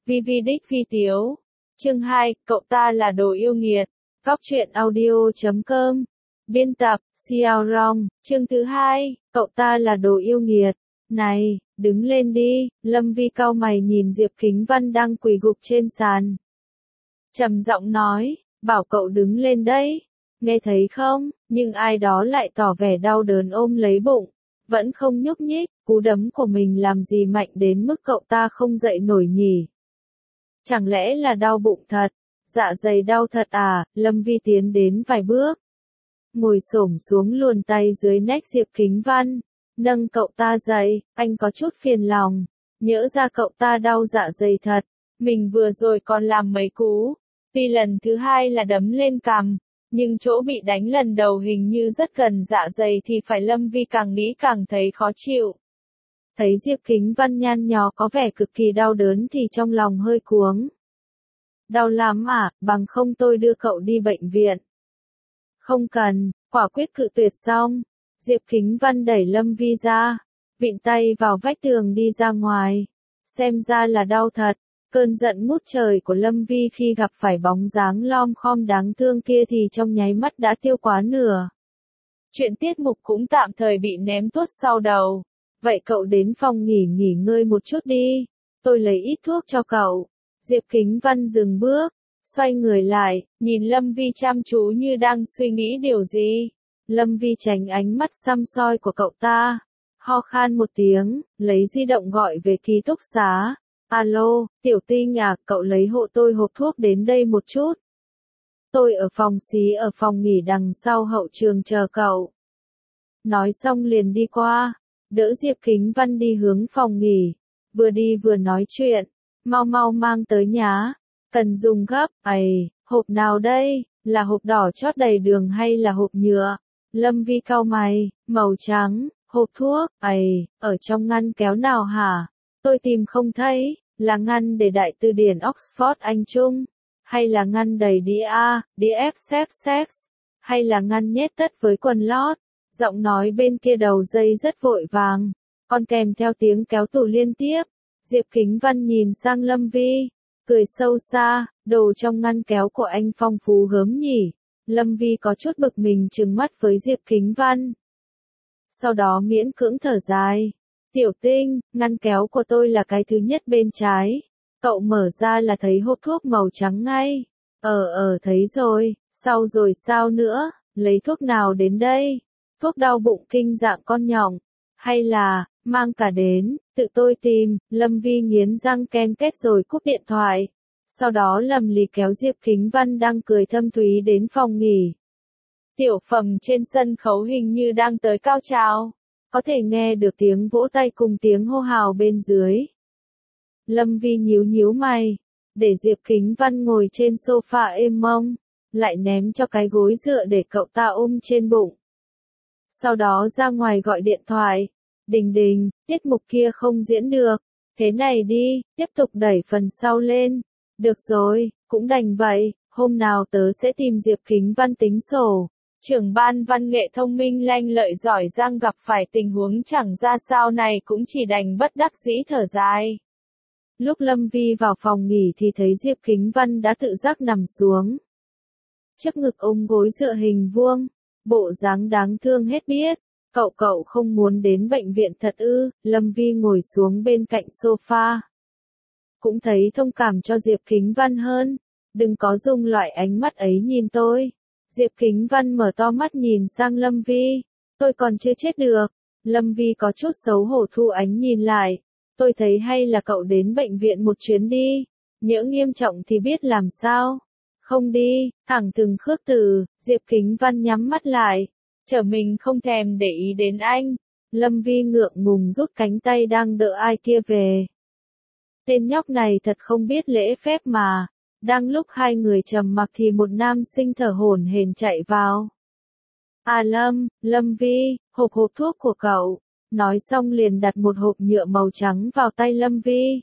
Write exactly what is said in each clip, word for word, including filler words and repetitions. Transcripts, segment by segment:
Vi Vi đích phi tiếu. Chương hai, cậu ta là đồ yêu nghiệt. Góc truyện audio chấm com. Biên tập, Xiao Rong. Chương thứ hai, cậu ta là đồ yêu nghiệt. Này, đứng lên đi. Lâm Vi cau mày nhìn Diệp Kính Văn đang quỳ gục trên sàn. Trầm giọng nói, bảo cậu đứng lên đấy. Nghe thấy không? Nhưng ai đó lại tỏ vẻ đau đớn ôm lấy bụng. Vẫn không nhúc nhích, cú đấm của mình làm gì mạnh đến mức cậu ta không dậy nổi nhỉ? Chẳng lẽ là đau bụng thật? Dạ dày đau thật à? Lâm Vi tiến đến vài bước. Ngồi xổm xuống luồn tay dưới nách Diệp Kính Văn. Nâng cậu ta dậy, anh có chút phiền lòng. Nhỡ ra cậu ta đau dạ dày thật. Mình vừa rồi còn làm mấy cú. Tuy lần thứ hai là đấm lên cằm. Nhưng chỗ bị đánh lần đầu hình như rất gần dạ dày thì phải Lâm Vi càng nghĩ càng thấy khó chịu. Thấy Diệp Kính Văn nhăn nhó có vẻ cực kỳ đau đớn thì trong lòng hơi cuống. Đau lắm à, bằng không tôi đưa cậu đi bệnh viện. Không cần, quả quyết cự tuyệt xong. Diệp Kính Văn đẩy Lâm Vi ra, vịn tay vào vách tường đi ra ngoài. Xem ra là đau thật. Cơn giận ngút trời của Lâm Vi khi gặp phải bóng dáng lom khom đáng thương kia thì trong nháy mắt đã tiêu quá nửa. Chuyện tiết mục cũng tạm thời bị ném tuốt sau đầu. Vậy cậu đến phòng nghỉ nghỉ ngơi một chút đi. Tôi lấy ít thuốc cho cậu. Diệp Kính Văn dừng bước, xoay người lại, nhìn Lâm Vi chăm chú như đang suy nghĩ điều gì. Lâm Vi tránh ánh mắt săm soi của cậu ta. Ho khan một tiếng, lấy di động gọi về ký túc xá. Alo, Tiểu Tinh à, cậu lấy hộ tôi hộp thuốc đến đây một chút. Tôi ở phòng xí ở phòng nghỉ đằng sau hậu trường chờ cậu. Nói xong liền đi qua, đỡ Diệp Kính Văn đi hướng phòng nghỉ, vừa đi vừa nói chuyện, mau mau mang tới nhá, cần dùng gấp, ầy, hộp nào đây, là hộp đỏ chót đầy đường hay là hộp nhựa? Lâm Vi cau mày, màu trắng, hộp thuốc, ầy, ở trong ngăn kéo nào hả? Tôi tìm không thấy, là ngăn để đại từ điển Oxford Anh Trung, hay là ngăn đầy đĩa A, đĩa F xếp sex, hay là ngăn nhét tất với quần lót. Giọng nói bên kia đầu dây rất vội vàng, còn kèm theo tiếng kéo tủ liên tiếp. Diệp Kính Văn nhìn sang Lâm Vi, cười sâu xa, đồ trong ngăn kéo của anh phong phú gớm nhỉ. Lâm Vi có chút bực mình trừng mắt với Diệp Kính Văn. Sau đó miễn cưỡng thở dài. Tiểu Tinh, ngăn kéo của tôi là cái thứ nhất bên trái. Cậu mở ra là thấy hộp thuốc màu trắng ngay. Ờ ờ thấy rồi, sau rồi sao nữa, lấy thuốc nào đến đây? Thuốc đau bụng kinh dạng con nhộng, hay là, mang cả đến, tự tôi tìm. Lâm Vi nghiến răng ken két rồi cúp điện thoại. Sau đó lầm lì kéo Diệp Kính Văn đang cười thâm thúy đến phòng nghỉ. Tiểu Phẩm trên sân khấu hình như đang tới cao trào. Có thể nghe được tiếng vỗ tay cùng tiếng hô hào bên dưới. Lâm Vi nhíu nhíu mày, để Diệp Kính Văn ngồi trên sofa êm mông, lại ném cho cái gối dựa để cậu ta ôm trên bụng. Sau đó ra ngoài gọi điện thoại. Đình Đình, tiết mục kia không diễn được. Thế này đi, tiếp tục đẩy phần sau lên. Được rồi, cũng đành vậy, hôm nào tớ sẽ tìm Diệp Kính Văn tính sổ. Trưởng ban văn nghệ thông minh lanh lợi giỏi giang gặp phải tình huống chẳng ra sao này cũng chỉ đành bất đắc dĩ thở dài. Lúc Lâm Vi vào phòng nghỉ thì thấy Diệp Kính Văn đã tự giác nằm xuống. Trước ngực ôm gối dựa hình vuông, bộ dáng đáng thương hết biết. Cậu cậu không muốn đến bệnh viện thật ư? Lâm Vi ngồi xuống bên cạnh sofa. Cũng thấy thông cảm cho Diệp Kính Văn hơn. Đừng có dùng loại ánh mắt ấy nhìn tôi. Diệp Kính Văn mở to mắt nhìn sang Lâm Vi. Tôi còn chưa chết được. Lâm Vi có chút xấu hổ thu ánh nhìn lại. Tôi thấy hay là cậu đến bệnh viện một chuyến đi. Nhỡ nghiêm trọng thì biết làm sao. Không đi, thẳng thừng khước từ. Diệp Kính Văn nhắm mắt lại. Trở mình không thèm để ý đến anh. Lâm Vi ngượng ngùng rút cánh tay đang đỡ ai kia về. Tên nhóc này thật không biết lễ phép mà. Đang lúc hai người trầm mặc thì một nam sinh thở hổn hển chạy vào. À Lâm, Lâm Vi, hộp hộp thuốc của cậu. Nói xong liền đặt một hộp nhựa màu trắng vào tay Lâm Vi.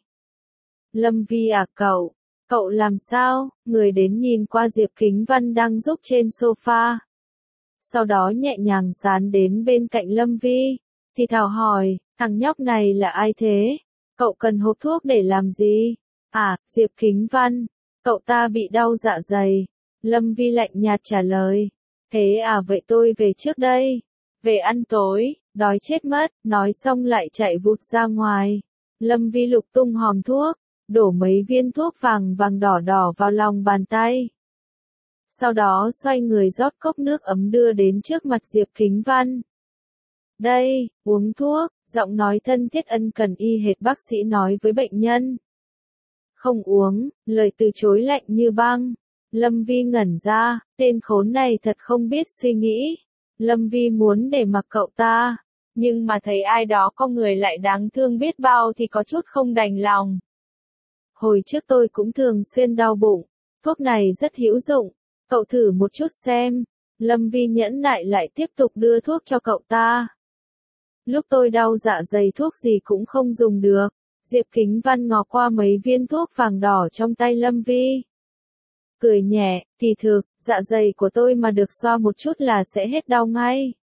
Lâm Vi à cậu, cậu làm sao? Người đến nhìn qua Diệp Kính Văn đang giúp trên sofa. Sau đó nhẹ nhàng dán đến bên cạnh Lâm Vi, thì thào hỏi, thằng nhóc này là ai thế? Cậu cần hộp thuốc để làm gì? À, Diệp Kính Văn, cậu ta bị đau dạ dày. Lâm Vi lạnh nhạt trả lời. Thế à, vậy tôi về trước đây. Về ăn tối, đói chết mất, nói xong lại chạy vụt ra ngoài. Lâm Vi lục tung hòm thuốc, đổ mấy viên thuốc vàng vàng đỏ đỏ vào lòng bàn tay. Sau đó xoay người rót cốc nước ấm đưa đến trước mặt Diệp Kính Văn. Đây, uống thuốc, giọng nói thân thiết ân cần y hệt bác sĩ nói với bệnh nhân. Không uống, lời từ chối lạnh như băng. Lâm Vi ngẩn ra, tên khốn này thật không biết suy nghĩ. Lâm Vi muốn để mặc cậu ta, nhưng mà thấy ai đó có người lại đáng thương biết bao thì có chút không đành lòng. Hồi trước tôi cũng thường xuyên đau bụng, thuốc này rất hữu dụng, cậu thử một chút xem. Lâm Vi nhẫn nại lại tiếp tục đưa thuốc cho cậu ta. Lúc tôi đau dạ dày thuốc gì cũng không dùng được. Diệp Kính Văn ngó qua mấy viên thuốc vàng đỏ trong tay Lâm Vi. Cười nhẹ, kỳ thực, dạ dày của tôi mà được xoa một chút là sẽ hết đau ngay.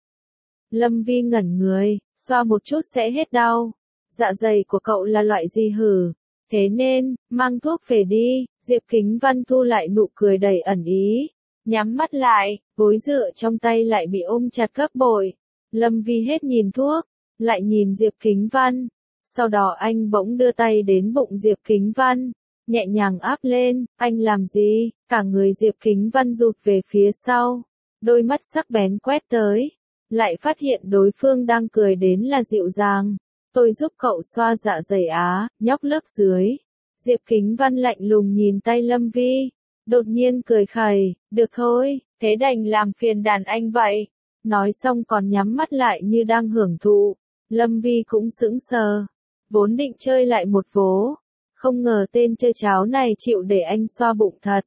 Lâm Vi ngẩn người, xoa một chút sẽ hết đau. Dạ dày của cậu là loại gì hử? Thế nên, mang thuốc về đi. Diệp Kính Văn thu lại nụ cười đầy ẩn ý. Nhắm mắt lại, gối dựa trong tay lại bị ôm chặt gấp bội. Lâm Vi hết nhìn thuốc, lại nhìn Diệp Kính Văn. Sau đó anh bỗng đưa tay đến bụng Diệp Kính Văn, nhẹ nhàng áp lên. Anh làm gì? Cả người Diệp Kính Văn rụt về phía sau, đôi mắt sắc bén quét tới, lại phát hiện đối phương đang cười đến là dịu dàng. Tôi giúp cậu xoa dạ dày á, nhóc lớp dưới. Diệp Kính Văn lạnh lùng nhìn tay Lâm Vi, đột nhiên cười khẩy, được thôi, thế đành làm phiền đàn anh vậy. Nói xong còn nhắm mắt lại như đang hưởng thụ. Lâm Vi cũng sững sờ, vốn định chơi lại một vố, không ngờ tên chơi cháo này chịu để anh xoa bụng thật.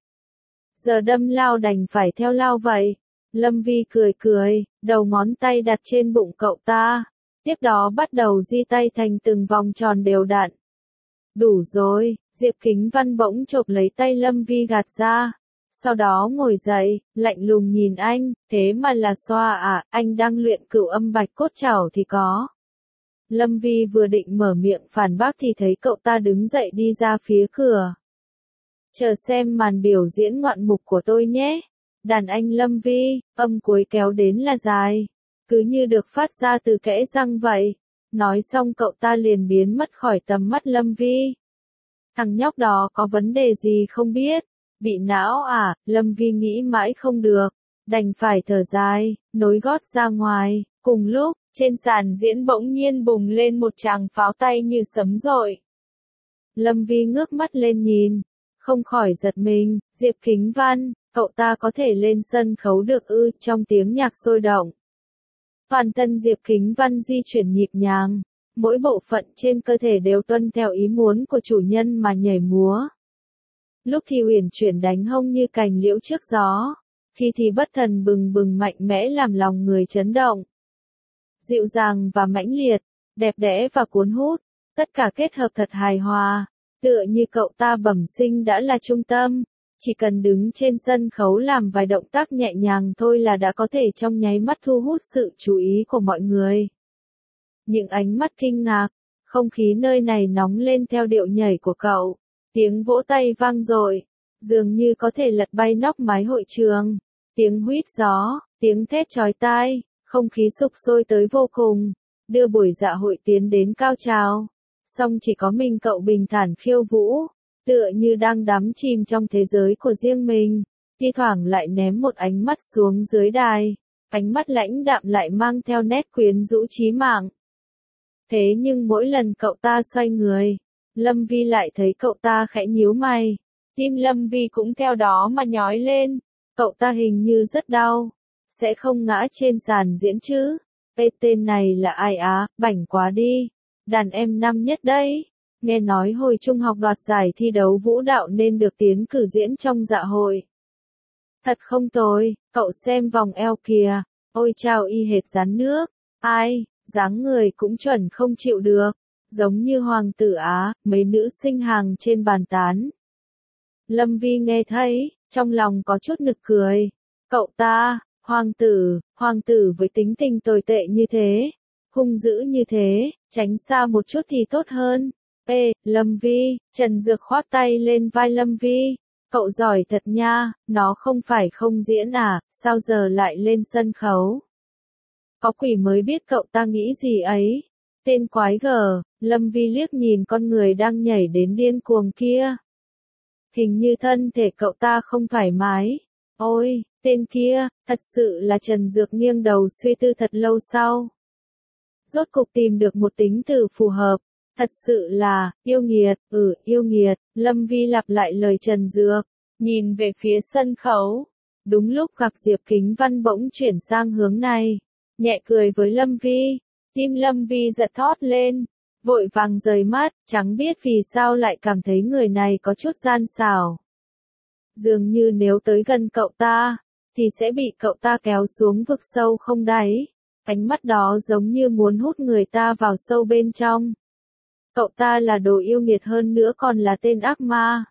Giờ đâm lao đành phải theo lao vậy. Lâm Vi cười cười, đầu ngón tay đặt trên bụng cậu ta, tiếp đó bắt đầu di tay thành từng vòng tròn đều đặn. Đủ rồi, Diệp Kính Văn bỗng chộp lấy tay Lâm Vi gạt ra. Sau đó ngồi dậy, lạnh lùng nhìn anh, thế mà là xoa à, anh đang luyện cửu âm bạch cốt trảo thì có. Lâm Vi vừa định mở miệng phản bác thì thấy cậu ta đứng dậy đi ra phía cửa. Chờ xem màn biểu diễn ngoạn mục của tôi nhé. Đàn anh Lâm Vi, âm cuối kéo đến là dài, cứ như được phát ra từ kẽ răng vậy. Nói xong cậu ta liền biến mất khỏi tầm mắt Lâm Vi. Thằng nhóc đó có vấn đề gì không biết? Bị não à? Lâm Vi nghĩ mãi không được, đành phải thở dài, nối gót ra ngoài. Cùng lúc, trên sàn diễn bỗng nhiên bùng lên một tràng pháo tay như sấm dội. Lâm Vi ngước mắt lên nhìn, không khỏi giật mình. Diệp Kính Văn, cậu ta có thể lên sân khấu được ư? Trong tiếng nhạc sôi động, toàn thân Diệp Kính Văn di chuyển nhịp nhàng, mỗi bộ phận trên cơ thể đều tuân theo ý muốn của chủ nhân mà nhảy múa. Lúc thì uyển chuyển đánh hông như cành liễu trước gió, khi thì bất thần bừng bừng mạnh mẽ làm lòng người chấn động. Dịu dàng và mãnh liệt, đẹp đẽ và cuốn hút, tất cả kết hợp thật hài hòa, tựa như cậu ta bẩm sinh đã là trung tâm, chỉ cần đứng trên sân khấu làm vài động tác nhẹ nhàng thôi là đã có thể trong nháy mắt thu hút sự chú ý của mọi người. Những ánh mắt kinh ngạc, không khí nơi này nóng lên theo điệu nhảy của cậu, tiếng vỗ tay vang dội, dường như có thể lật bay nóc mái hội trường, tiếng huýt gió, tiếng thét chói tai. Không khí sục sôi tới vô cùng, đưa buổi dạ hội tiến đến cao trào. Song chỉ có mình cậu bình thản khiêu vũ, tựa như đang đắm chìm trong thế giới của riêng mình, thi thoảng lại ném một ánh mắt xuống dưới đài, ánh mắt lãnh đạm lại mang theo nét quyến rũ chí mạng. Thế nhưng mỗi lần cậu ta xoay người, Lâm Vi lại thấy cậu ta khẽ nhíu mày, tim Lâm Vi cũng theo đó mà nhói lên, cậu ta hình như rất đau. Sẽ không ngã trên sàn diễn chứ? Ê, tên này là ai á? Bảnh quá đi. Đàn em năm nhất đấy. Nghe nói hồi trung học đoạt giải thi đấu vũ đạo nên được tiến cử diễn trong dạ hội. Thật không tồi, cậu xem vòng eo kìa. Ôi chao, y hệt rắn nước. Ai, dáng người cũng chuẩn không chịu được. Giống như hoàng tử Á, mấy nữ sinh hàng trên bàn tán. Lâm Vi nghe thấy, trong lòng có chút nực cười. Cậu ta... Hoàng tử, hoàng tử với tính tình tồi tệ như thế, hung dữ như thế, tránh xa một chút thì tốt hơn. Ê, Lâm Vi, Trần Dược khoác tay lên vai Lâm Vi. Cậu giỏi thật nha, nó không phải không diễn à, sao giờ lại lên sân khấu? Có quỷ mới biết cậu ta nghĩ gì ấy. Tên quái gở, Lâm Vi liếc nhìn con người đang nhảy đến điên cuồng kia. Hình như thân thể cậu ta không thoải mái. Ôi, tên kia, thật sự là Trần Dược nghiêng đầu suy tư thật lâu sau. Rốt cục tìm được một tính từ phù hợp. Thật sự là, yêu nghiệt, ừ, yêu nghiệt, Lâm Vi lặp lại lời Trần Dược, nhìn về phía sân khấu. Đúng lúc gặp Diệp Kính Văn bỗng chuyển sang hướng này, nhẹ cười với Lâm Vi, tim Lâm Vi giật thót lên, vội vàng rời mắt, chẳng biết vì sao lại cảm thấy người này có chút gian xảo. Dường như nếu tới gần cậu ta, thì sẽ bị cậu ta kéo xuống vực sâu không đáy, ánh mắt đó giống như muốn hút người ta vào sâu bên trong. Cậu ta là đồ yêu nghiệt hơn nữa còn là tên ác ma.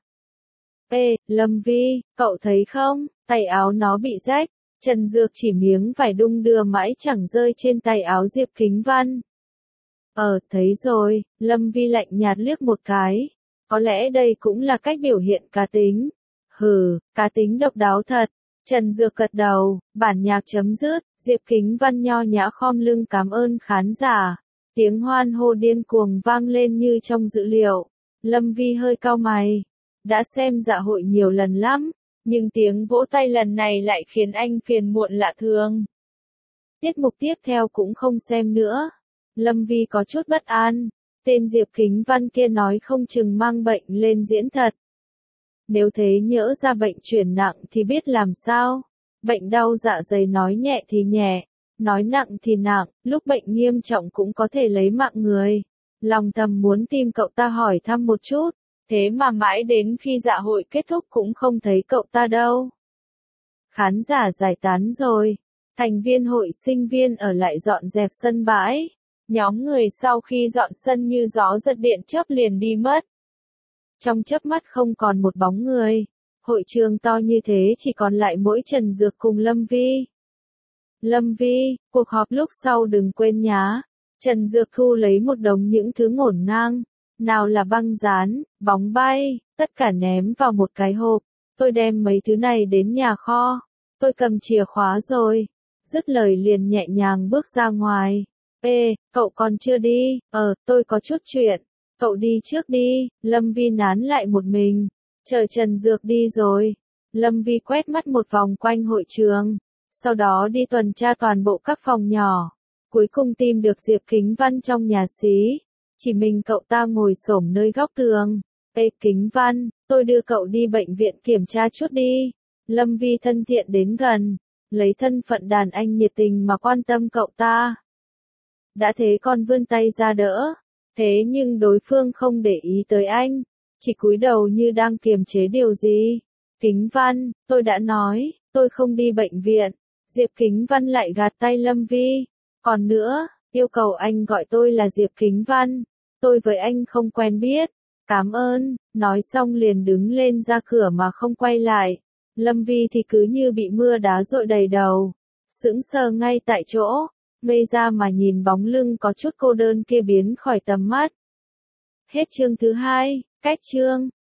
Ê, Lâm Vi, cậu thấy không, tay áo nó bị rách, Trần Dược chỉ miếng vải đung đưa mãi chẳng rơi trên tay áo Diệp Kính Văn. Ờ, thấy rồi, Lâm Vi lạnh nhạt liếc một cái, có lẽ đây cũng là cách biểu hiện cá tính. Hừ, cá tính độc đáo thật. Trần Dược gật đầu, bản nhạc chấm dứt, Diệp Kính Văn nho nhã khom lưng cảm ơn khán giả. Tiếng hoan hô điên cuồng vang lên như trong dữ liệu. Lâm Vi hơi cau mày. Đã xem dạ hội nhiều lần lắm, nhưng tiếng vỗ tay lần này lại khiến anh phiền muộn lạ thường. Tiết mục tiếp theo cũng không xem nữa. Lâm Vi có chút bất an. Tên Diệp Kính Văn kia nói không chừng mang bệnh lên diễn thật. Nếu thế nhỡ ra bệnh chuyển nặng thì biết làm sao. Bệnh đau dạ dày nói nhẹ thì nhẹ, nói nặng thì nặng, lúc bệnh nghiêm trọng cũng có thể lấy mạng người. Lòng thầm muốn tìm cậu ta hỏi thăm một chút, thế mà mãi đến khi dạ hội kết thúc cũng không thấy cậu ta đâu. Khán giả giải tán rồi, thành viên hội sinh viên ở lại dọn dẹp sân bãi. Nhóm người sau khi dọn sân như gió giật điện chớp liền đi mất. Trong chớp mắt không còn một bóng người. Hội trường to như thế chỉ còn lại mỗi Trần Dược cùng Lâm Vi. Lâm Vi, cuộc họp lúc sau đừng quên nhá. Trần Dược thu lấy một đống những thứ ngổn ngang. Nào là băng dán, bóng bay, tất cả ném vào một cái hộp. Tôi đem mấy thứ này đến nhà kho. Tôi cầm chìa khóa rồi. Dứt lời liền nhẹ nhàng bước ra ngoài. Ê, cậu còn chưa đi, ờ, tôi có chút chuyện. Cậu đi trước đi, Lâm Vi nán lại một mình. Chờ Trần Dược đi rồi. Lâm Vi quét mắt một vòng quanh hội trường. Sau đó đi tuần tra toàn bộ các phòng nhỏ. Cuối cùng tìm được Diệp Kính Văn trong nhà xí. Chỉ mình cậu ta ngồi xổm nơi góc tường. Ê Kính Văn, tôi đưa cậu đi bệnh viện kiểm tra chút đi. Lâm Vi thân thiện đến gần. Lấy thân phận đàn anh nhiệt tình mà quan tâm cậu ta. Đã thế còn vươn tay ra đỡ. Thế nhưng đối phương không để ý tới anh. Chỉ cúi đầu như đang kiềm chế điều gì. Kính Văn, tôi đã nói, tôi không đi bệnh viện. Diệp Kính Văn lại gạt tay Lâm Vi. Còn nữa, yêu cầu anh gọi tôi là Diệp Kính Văn. Tôi với anh không quen biết. Cảm ơn, nói xong liền đứng lên ra cửa mà không quay lại. Lâm Vi thì cứ như bị mưa đá dội đầy đầu. Sững sờ ngay tại chỗ. Ngây ra mà nhìn bóng lưng có chút cô đơn kia biến khỏi tầm mắt. Hết chương thứ hai, cách chương.